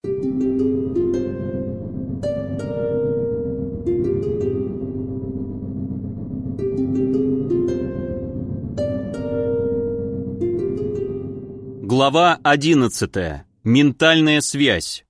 Глава 11. Ментальная связь.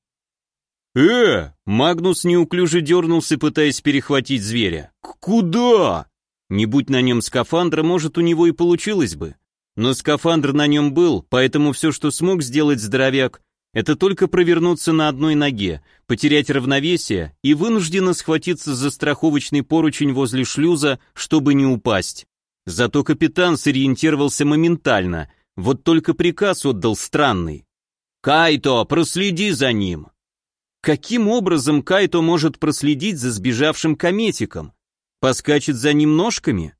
Магнус неуклюже дернулся, пытаясь перехватить зверя. Куда? Не будь на нем скафандра, может, у него и получилось бы. Но скафандр на нем был, поэтому все, что смог сделать здоровяк, это только провернуться на одной ноге, потерять равновесие и вынужденно схватиться за страховочный поручень возле шлюза, чтобы не упасть. Зато капитан сориентировался моментально, вот только приказ отдал странный. «Кайто, проследи за ним!» Каким образом Кайто может проследить за сбежавшим кометиком? Поскачет за ним ножками?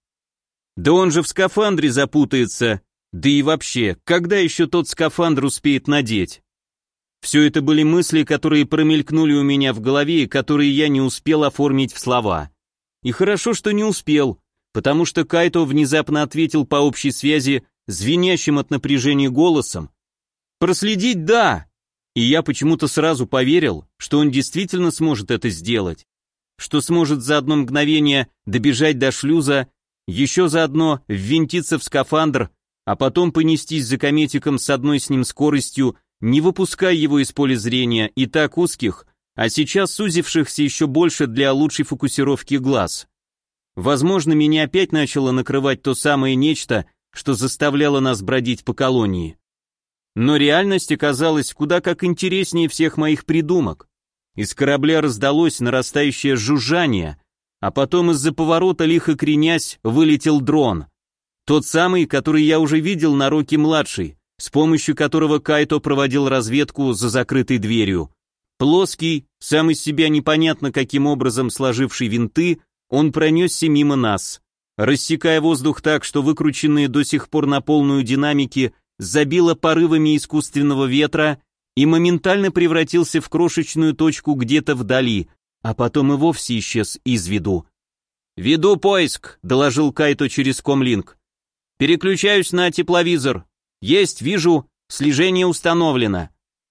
Да он же в скафандре запутается. Да и вообще, когда еще тот скафандр успеет надеть? Все это были мысли, которые промелькнули у меня в голове и которые я не успел оформить в слова. И хорошо, что не успел, потому что Кайто внезапно ответил по общей связи звенящим от напряжения голосом. «Проследить, да!» И я почему-то сразу поверил, что он действительно сможет это сделать, что сможет за одно мгновение добежать до шлюза, еще заодно ввинтиться в скафандр, а потом понестись за кометиком с одной с ним скоростью, не выпуская его из поля зрения и так узких, а сейчас сузившихся еще больше для лучшей фокусировки глаз. Возможно, меня опять начало накрывать то самое нечто, что заставляло нас бродить по колонии. Но реальность оказалась куда как интереснее всех моих придумок. Из корабля раздалось нарастающее жужжание, а потом из-за поворота, лихо кренясь, вылетел дрон. Тот самый, который я уже видел на Рокки-младший, с помощью которого Кайто проводил разведку за закрытой дверью. Плоский, сам из себя непонятно каким образом сложивший винты, он пронесся мимо нас, рассекая воздух так, что выкрученные до сих пор на полную динамики забило порывами искусственного ветра и моментально превратился в крошечную точку где-то вдали, а потом и вовсе исчез из виду. «Веду поиск», — доложил Кайто через комлинк. «Переключаюсь на тепловизор. Есть, вижу, слежение установлено».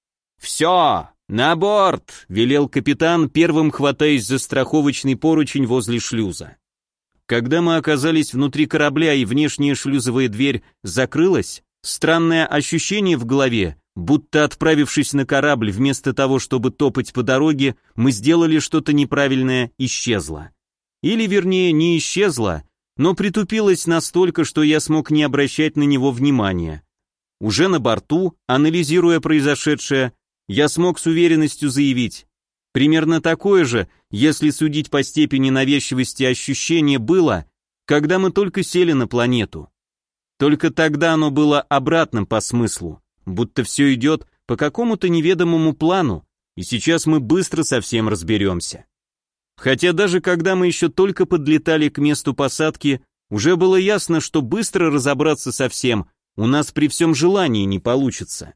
«Все, на борт», — велел капитан, первым хватаясь за страховочный поручень возле шлюза. Когда мы оказались внутри корабля и внешняя шлюзовая дверь закрылась, странное ощущение в голове, будто отправившись на корабль вместо того, чтобы топать по дороге, мы сделали что-то неправильное, исчезло. Или вернее, не исчезло, но притупилось настолько, что я смог не обращать на него внимания. Уже на борту, анализируя произошедшее, я смог с уверенностью заявить: примерно такое же, если судить по степени навязчивости ощущение, было, когда мы только сели на планету. Только тогда оно было обратным по смыслу, будто все идет по какому-то неведомому плану, и сейчас мы быстро со всем разберемся. Хотя даже когда мы еще только подлетали к месту посадки, уже было ясно, что быстро разобраться со всем у нас при всем желании не получится.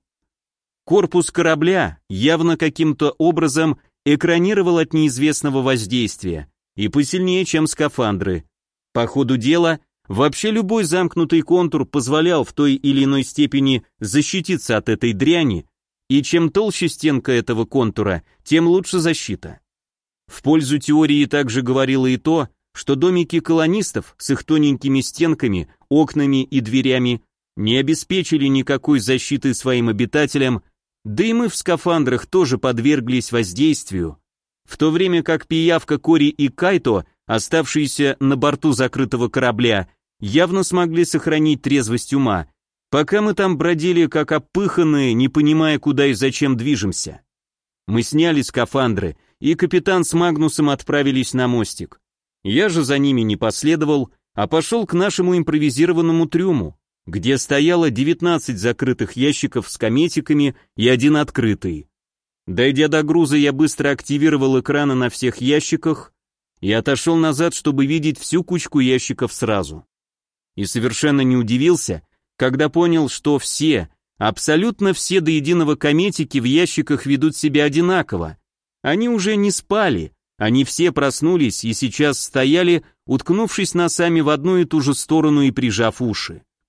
Корпус корабля явно каким-то образом экранировал от неизвестного воздействия, и посильнее, чем скафандры. По ходу дела, вообще любой замкнутый контур позволял в той или иной степени защититься от этой дряни, и чем толще стенка этого контура, тем лучше защита. В пользу теории также говорило и то, что домики колонистов с их тоненькими стенками, окнами и дверями не обеспечили никакой защиты своим обитателям, да и мы в скафандрах тоже подверглись воздействию, в то время как пиявка Кори и Кайто, оставшиеся на борту закрытого корабля, явно смогли сохранить трезвость ума, пока мы там бродили как опыханные, не понимая, куда и зачем движемся. Мы сняли скафандры, и капитан с Магнусом отправились на мостик. Я же за ними не последовал, а пошел к нашему импровизированному трюму, где стояло 19 закрытых ящиков с кометиками и один открытый. Дойдя до груза, я быстро активировал экраны на всех ящиках и отошел назад, чтобы видеть всю кучку ящиков сразу. И совершенно не удивился, когда понял, что все, абсолютно все до единого кометики в ящиках ведут себя одинаково. Они уже не спали, они все проснулись и сейчас стояли, уткнувшись носами в одну и ту же сторону и прижав уши.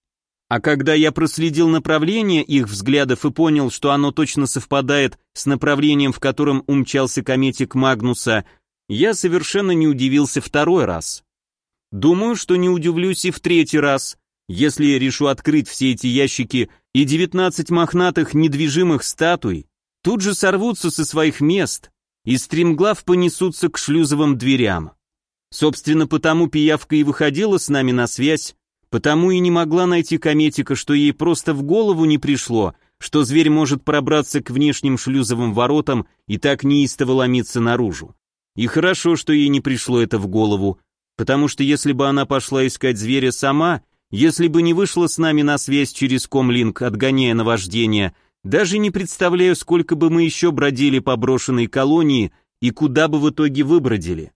А когда я проследил направление их взглядов и понял, что оно точно совпадает с направлением, в котором умчался кометик Магнуса, я совершенно не удивился второй раз. Думаю, что не удивлюсь и в третий раз, если я решу открыть все эти ящики, и 19 мохнатых недвижимых статуй тут же сорвутся со своих мест и стремглав понесутся к шлюзовым дверям. Собственно, потому пиявка и выходила с нами на связь, потому и не могла найти кометика, что ей просто в голову не пришло, что зверь может пробраться к внешним шлюзовым воротам и так неистово ломиться наружу. И хорошо, что ей не пришло это в голову, потому что если бы она пошла искать зверя сама, если бы не вышла с нами на связь через комлинк, отгоняя наваждение, даже не представляю, сколько бы мы еще бродили по брошенной колонии и куда бы в итоге выбродили.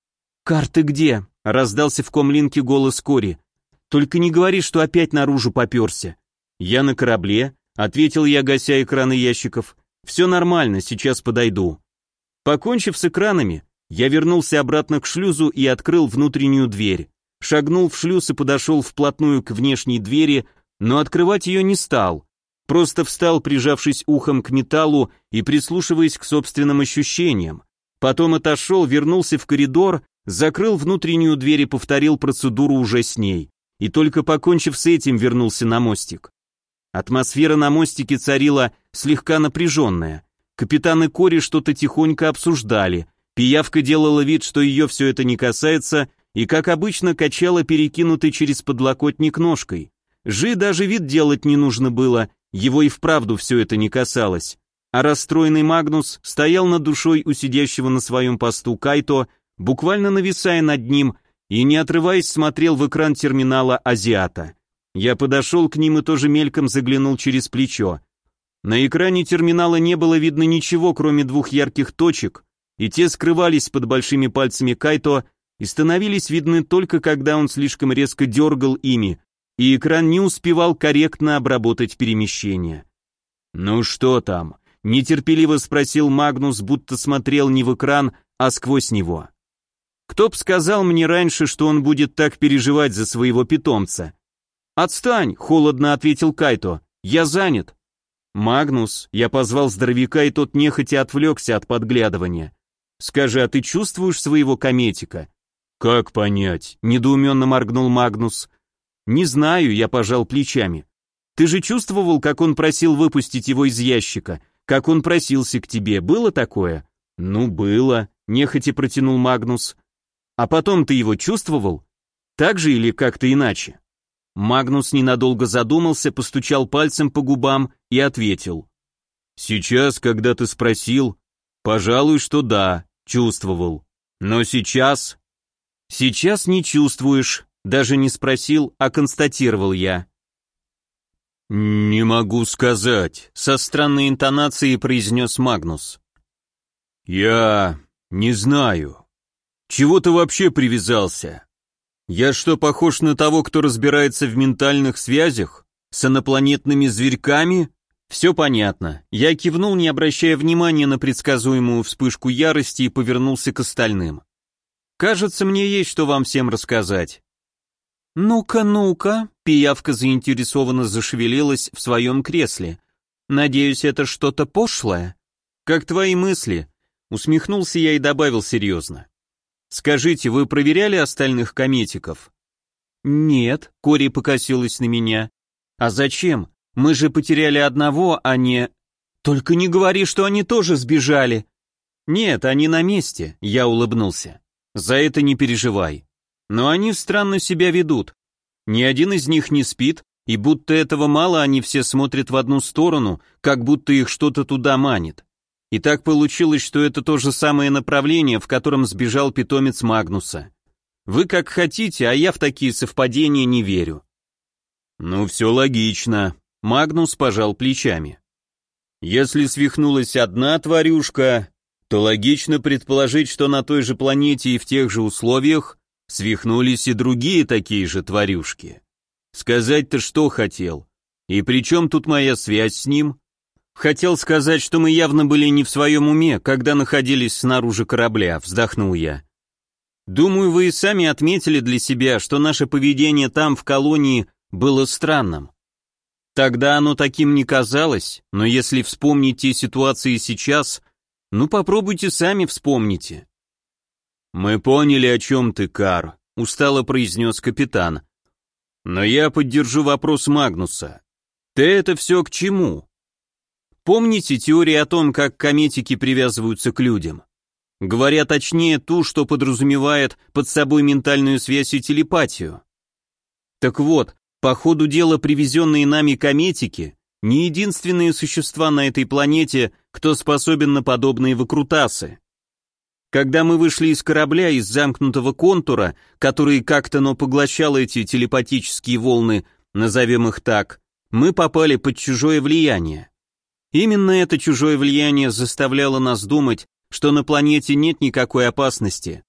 «Карты где?» — раздался в комлинке голос Кори. «Только не говори, что опять наружу попёрся». «Я на корабле», — ответил я, гася экраны ящиков. «Все нормально, сейчас подойду». Покончив с экранами, я вернулся обратно к шлюзу и открыл внутреннюю дверь. Шагнул в шлюз и подошел вплотную к внешней двери, но открывать ее не стал. Просто встал, прижавшись ухом к металлу и прислушиваясь к собственным ощущениям. Потом отошел, вернулся в коридор, закрыл внутреннюю дверь и повторил процедуру уже с ней. И только покончив с этим, вернулся на мостик. Атмосфера на мостике царила слегка напряженная. Капитан и Кори что-то тихонько обсуждали. Пиявка делала вид, что ее все это не касается, и, как обычно, качала перекинутой через подлокотник ножкой. Жи даже вид делать не нужно было, его и вправду все это не касалось. А расстроенный Магнус стоял над душой у сидящего на своем посту Кайто, буквально нависая над ним, и, не отрываясь, смотрел в экран терминала азиата. Я подошел к ним и тоже мельком заглянул через плечо. На экране терминала не было видно ничего, кроме двух ярких точек, и те скрывались под большими пальцами Кайто и становились видны только когда он слишком резко дергал ими, и экран не успевал корректно обработать перемещение. «Ну что там?» — нетерпеливо спросил Магнус, будто смотрел не в экран, а сквозь него. «Кто б сказал мне раньше, что он будет так переживать за своего питомца?» «Отстань!» — холодно ответил Кайто. «Я занят». «Магнус», — я позвал здоровяка, и тот нехотя отвлекся от подглядывания. «Скажи, а ты чувствуешь своего кометика?» «Как понять?» — недоуменно моргнул Магнус. «Не знаю», — я пожал плечами. «Ты же чувствовал, как он просил выпустить его из ящика? Как он просился к тебе? Было такое?» «Ну, было», — нехотя протянул Магнус. «А потом ты его чувствовал? Так же или как-то иначе?» Магнус ненадолго задумался, постучал пальцем по губам и ответил. «Сейчас, когда ты спросил, пожалуй, что да, чувствовал. Но сейчас...» «Сейчас не чувствуешь», даже не спросил, а констатировал я. «Не могу сказать», — со странной интонацией произнес Магнус. «Я не знаю. Чего ты вообще привязался? Я что, похож на того, кто разбирается в ментальных связях? С инопланетными зверьками?» «Все понятно». Я кивнул, не обращая внимания на предсказуемую вспышку ярости, и повернулся к остальным. «Кажется, мне есть что вам всем рассказать». «Ну-ка, ну-ка», — пиявка заинтересованно зашевелилась в своем кресле. «Надеюсь, это что-то пошлое?» «Как твои мысли?» — усмехнулся я и добавил серьезно. «Скажите, вы проверяли остальных кометиков?» «Нет», — Кори покосилась на меня. «А зачем? Мы же потеряли одного, а не...» «Только не говори, что они тоже сбежали!» «Нет, они на месте», — я улыбнулся. «За это не переживай. Но они странно себя ведут. Ни один из них не спит, и будто этого мало, они все смотрят в одну сторону, как будто их что-то туда манит. И так получилось, что это то же самое направление, в котором сбежал питомец Магнуса. Вы как хотите, а я в такие совпадения не верю». «Ну, все логично», — Магнус пожал плечами. «Если свихнулась одна тварюшка, то логично предположить, что на той же планете и в тех же условиях свихнулись и другие такие же тварюшки. Сказать-то что хотел? И при чем тут моя связь с ним? Хотел сказать, что мы явно были не в своем уме, когда находились снаружи корабля», — вздохнул я. «Думаю, вы и сами отметили для себя, что наше поведение там, в колонии, было странным. Тогда оно таким не казалось, но если вспомнить те ситуации сейчас, ну попробуйте сами вспомните. «Мы поняли, о чем ты, Кар», — устало произнес капитан. «Но я поддержу вопрос Магнуса. Ты это все к чему?» Помните теорию о том, как кометики привязываются к людям? Говоря точнее, ту, что подразумевает под собой ментальную связь и телепатию. Так вот, по ходу дела привезенные нами кометики не единственные существа на этой планете, кто способен на подобные выкрутасы. Когда мы вышли из корабля, из замкнутого контура, который как-то поглощал эти телепатические волны, назовем их так, мы попали под чужое влияние. Именно это чужое влияние заставляло нас думать, что на планете нет никакой опасности,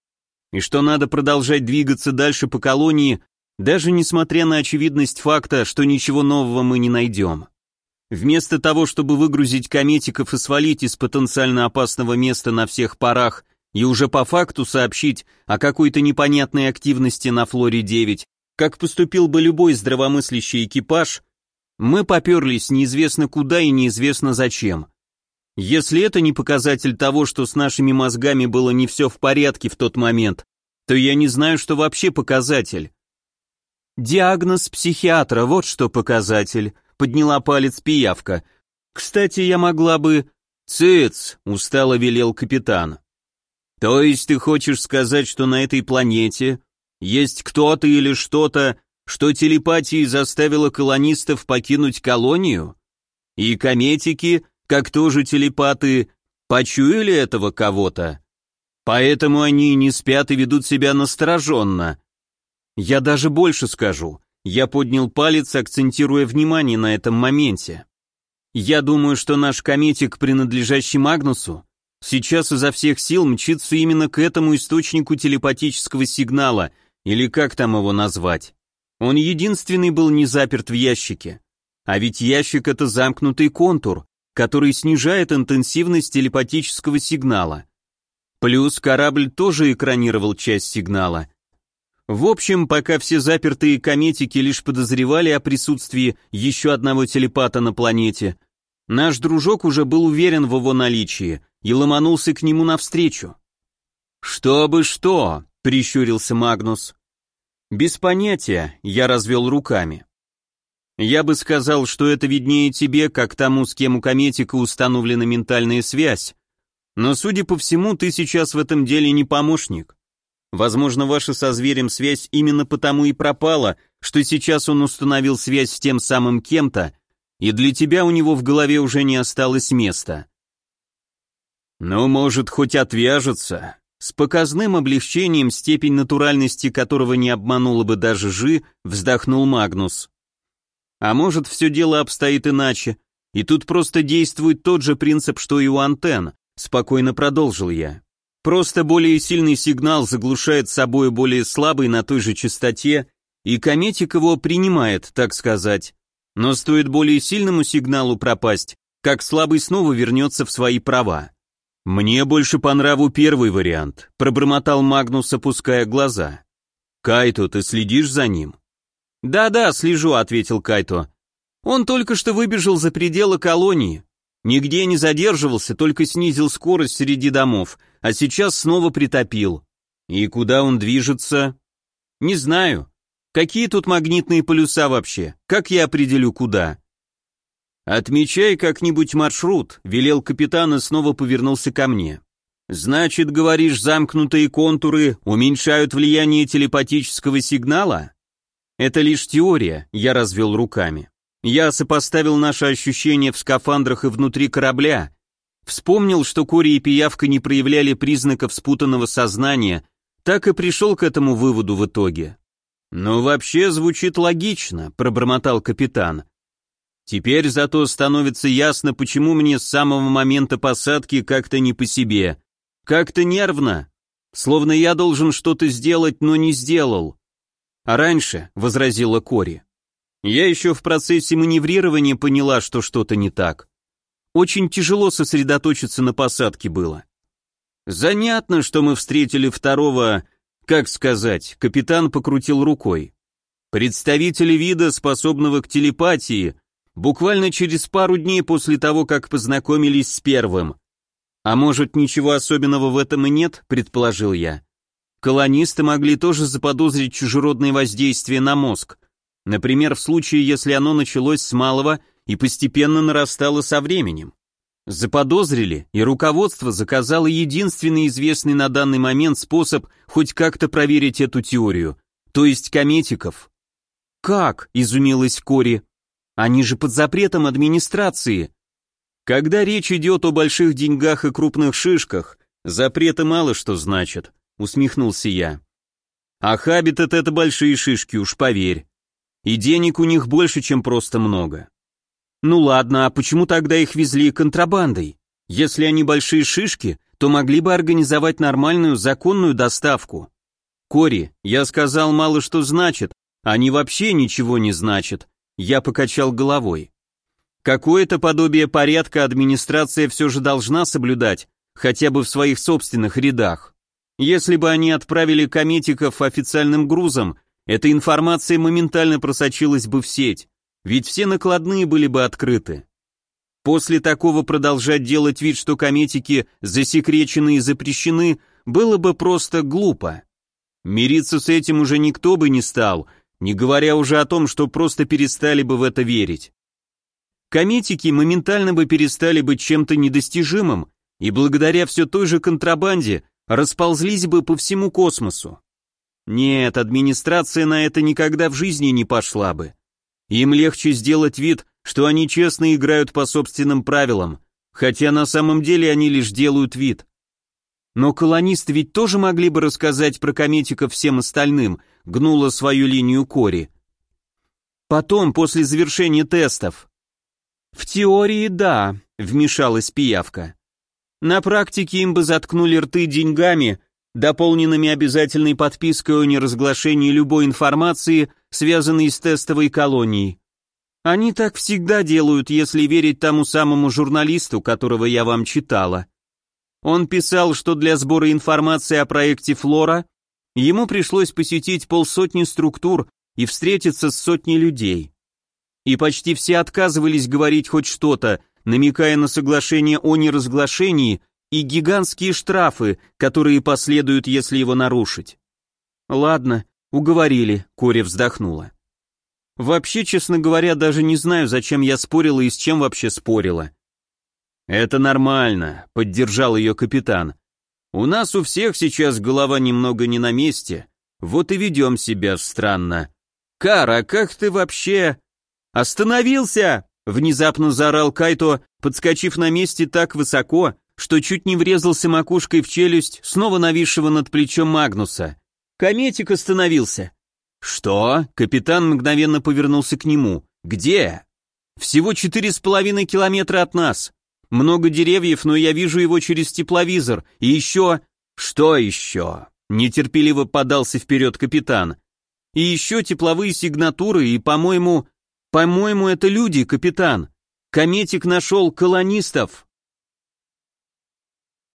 и что надо продолжать двигаться дальше по колонии, даже несмотря на очевидность факта, что ничего нового мы не найдем. Вместо того, чтобы выгрузить кометиков и свалить из потенциально опасного места на всех парах и уже по факту сообщить о какой-то непонятной активности на Флоре-9, как поступил бы любой здравомыслящий экипаж, мы поперлись неизвестно куда и неизвестно зачем. Если это не показатель того, что с нашими мозгами было не все в порядке в тот момент, то я не знаю, что вообще показатель. Диагноз психиатра, вот что показатель, подняла палец пиявка. Кстати, я могла бы... «Цыц!» — устало велел капитан. «То есть ты хочешь сказать, что на этой планете есть кто-то или что-то, что телепатией заставило колонистов покинуть колонию? И кометики, как тоже телепаты, почуяли этого кого-то? Поэтому они не спят и ведут себя настороженно. Я даже больше скажу». Я поднял палец, акцентируя внимание на этом моменте. Я думаю, что наш кометик, принадлежащий Магнусу, сейчас изо всех сил мчится именно к этому источнику телепатического сигнала, или как там его назвать. Он единственный был не заперт в ящике. А ведь ящик — это замкнутый контур, который снижает интенсивность телепатического сигнала. Плюс корабль тоже экранировал часть сигнала. В общем, пока все запертые кометики лишь подозревали о присутствии еще одного телепата на планете, наш дружок уже был уверен в его наличии и ломанулся к нему навстречу. «Чтобы что?» — прищурился Магнус. «Без понятия», — я развел руками. «Я бы сказал, что это виднее тебе, как тому, с кем у кометика установлена ментальная связь, но, судя по всему, ты сейчас в этом деле не помощник. Возможно, ваша со зверем связь именно потому и пропала, что сейчас он установил связь с тем самым кем-то, и для тебя у него в голове уже не осталось места». «Ну, может, хоть отвяжется», с показным облегчением, степень натуральности которого не обманула бы даже Жи, вздохнул Магнус. «А может, все дело обстоит иначе, и тут просто действует тот же принцип, что и у антенн», спокойно продолжил я. Просто более сильный сигнал заглушает собой более слабый на той же частоте, и кометик его принимает, так сказать. Но стоит более сильному сигналу пропасть, как слабый снова вернется в свои права. «Мне больше по нраву первый вариант», — пробормотал Магнус, опуская глаза. «Кайто, ты следишь за ним?» «Да-да, слежу», — ответил Кайто. «Он только что выбежал за пределы колонии. Нигде не задерживался, только снизил скорость среди домов, а сейчас снова притопил. И куда он движется? Не знаю. Какие тут магнитные полюса вообще? Как я определю, куда?» «Отмечай как-нибудь маршрут», — велел капитан и снова повернулся ко мне. «Значит, говоришь, замкнутые контуры уменьшают влияние телепатического сигнала?» «Это лишь теория», — я развел руками. Я сопоставил наши ощущения в скафандрах и внутри корабля, вспомнил, что Кори и Пиявка не проявляли признаков спутанного сознания, так и пришел к этому выводу в итоге. «Ну, вообще звучит логично», — пробормотал капитан. «Теперь зато становится ясно, почему мне с самого момента посадки как-то не по себе, как-то нервно, словно я должен что-то сделать, но не сделал». «А раньше», — возразила Кори, «я еще в процессе маневрирования поняла, что что-то не так. Очень тяжело сосредоточиться на посадке было. Занятно, что мы встретили второго, как сказать», — капитан покрутил рукой. Представители вида, способного к телепатии, буквально через пару дней после того, как познакомились с первым. А может, ничего особенного в этом и нет, предположил я. Колонисты могли тоже заподозрить чужеродное воздействие на мозг. Например, в случае, если оно началось с малого и постепенно нарастало со временем. Заподозрили, и руководство заказало единственный известный на данный момент способ хоть как-то проверить эту теорию, то есть кометиков. «Как?» – изумилась Кори. «Они же под запретом администрации». «Когда речь идет о больших деньгах и крупных шишках, запреты мало что значат», – усмехнулся я. «А Хабитат — это большие шишки, уж поверь. И денег у них больше, чем просто много». «Ну ладно, а почему тогда их везли контрабандой? Если они большие шишки, то могли бы организовать нормальную законную доставку». «Кори, я сказал мало что значит, они вообще ничего не значат», — я покачал головой. «Какое-то подобие порядка администрация все же должна соблюдать, хотя бы в своих собственных рядах. Если бы они отправили кометиков официальным грузом, эта информация моментально просочилась бы в сеть, ведь все накладные были бы открыты. После такого продолжать делать вид, что кометики засекречены и запрещены, было бы просто глупо. Мириться с этим уже никто бы не стал, не говоря уже о том, что просто перестали бы в это верить. Кометики моментально бы перестали быть чем-то недостижимым и благодаря все той же контрабанде расползлись бы по всему космосу. Нет, администрация на это никогда в жизни не пошла бы. Им легче сделать вид, что они честно играют по собственным правилам, хотя на самом деле они лишь делают вид. Но колонисты ведь тоже могли бы рассказать про кометиков всем остальным, гнула свою линию Кори. Потом, после завершения тестов. В теории да, вмешалась пиявка. На практике им бы заткнули рты деньгами, дополненными обязательной подпиской о неразглашении любой информации, связанной с тестовой колонией. Они так всегда делают, если верить тому самому журналисту, которого я вам читала. Он писал, что для сбора информации о проекте «Флора» ему пришлось посетить полсотни структур и встретиться с сотней людей. И почти все отказывались говорить хоть что-то, намекая на соглашение о неразглашении и гигантские штрафы, которые последуют, если его нарушить. Ладно, уговорили, Кори вздохнула. Вообще, честно говоря, даже не знаю, зачем я спорила и с чем вообще спорила. Это нормально, поддержал ее капитан. У нас у всех сейчас голова немного не на месте, вот и ведем себя странно. Кара, как ты вообще... Остановился! Внезапно заорал Кайто, подскочив на месте так высоко, что чуть не врезался макушкой в челюсть снова нависшего над плечом Магнуса. Кометик остановился. Что? Капитан мгновенно повернулся к нему. Где? Всего 4,5 километра от нас. Много деревьев, но я вижу его через тепловизор. И еще... Что еще? Нетерпеливо подался вперед капитан. И еще тепловые сигнатуры, и, по-моему, это люди, капитан. Кометик нашел колонистов.